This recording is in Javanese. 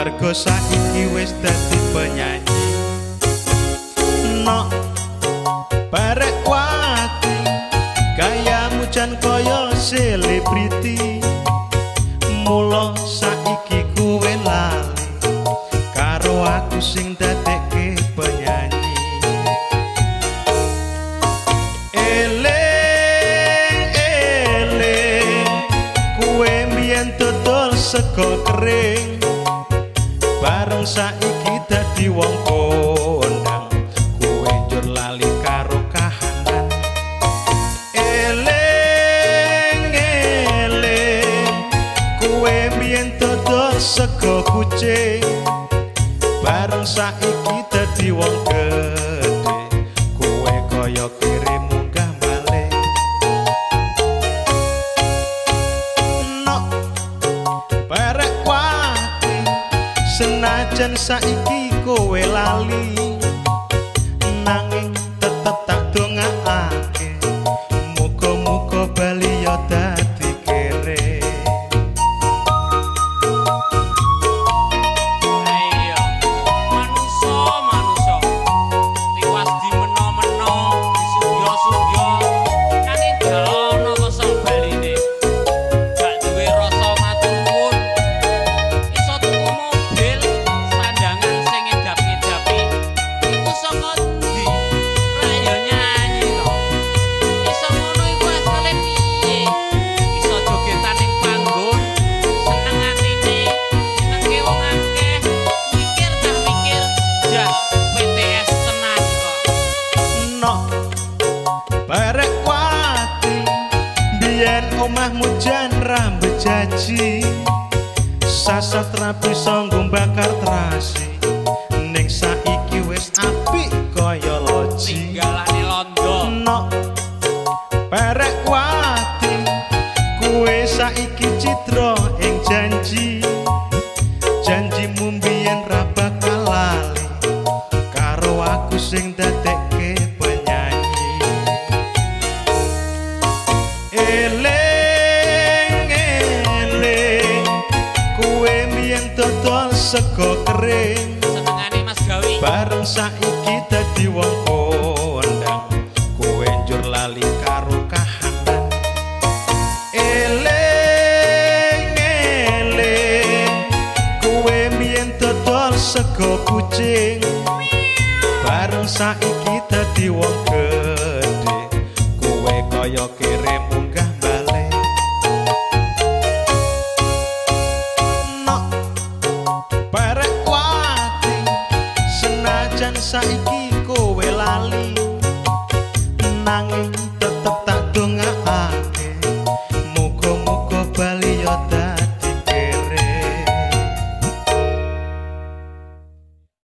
mergo saiki wis dadi penyanyi. Nok barek wati gayamu jan kaya selebriti, mula saiki kowe lali karo aku sing dadekke penyanyi. Eling kowe mbiyen dodol sego kering, bareng saiki dadi wong kondang, kowe njur lali karo kahanan. Eling kowe mbiyen dodol sego kucing, bareng saiki dadi wong gedhe, kowe kaya kirim munggah balik. Nok barek wati senajan saiki kowe lali, nanging tetep tak dongakake muga-muga bali ya dadi kere. Ayo manusa liwas di meno-meno disugya-sugya kane dalono kosong baline, gak duwe rasa matur nuwun. Iso tuku mobil sandangan sing ngedap-ngedapi iku saka ndi? Ra yo nyanyi to. Iso ngono iku asale piye? Iso jogetan ning panggon seneng atine nengke wong akeh, mikir tak mikir jah PTS tenan kok. Nok barek wati biyen omahmu jan rambut jaji, sasatra bisa bakar terasi, ning saiki wis apik kaya loji. Tinggalane londo. Nok barek wati kowe saiki citra ing janji, janjimu mbiyen ra bakal lali karo aku sing dadekke penyanyi. Eling kowe mbiyen dodol sego kering, Senengane Mas Gawi. bareng saiki dadi wong kondang, kowe njur lali karo kahanan. Eling kowe mbiyen dodol sego kucing, bareng saiki dadi wong gedhe, kowe kaya kirim munggah balik. Nok barek wati senajan saiki kowe lali, nanging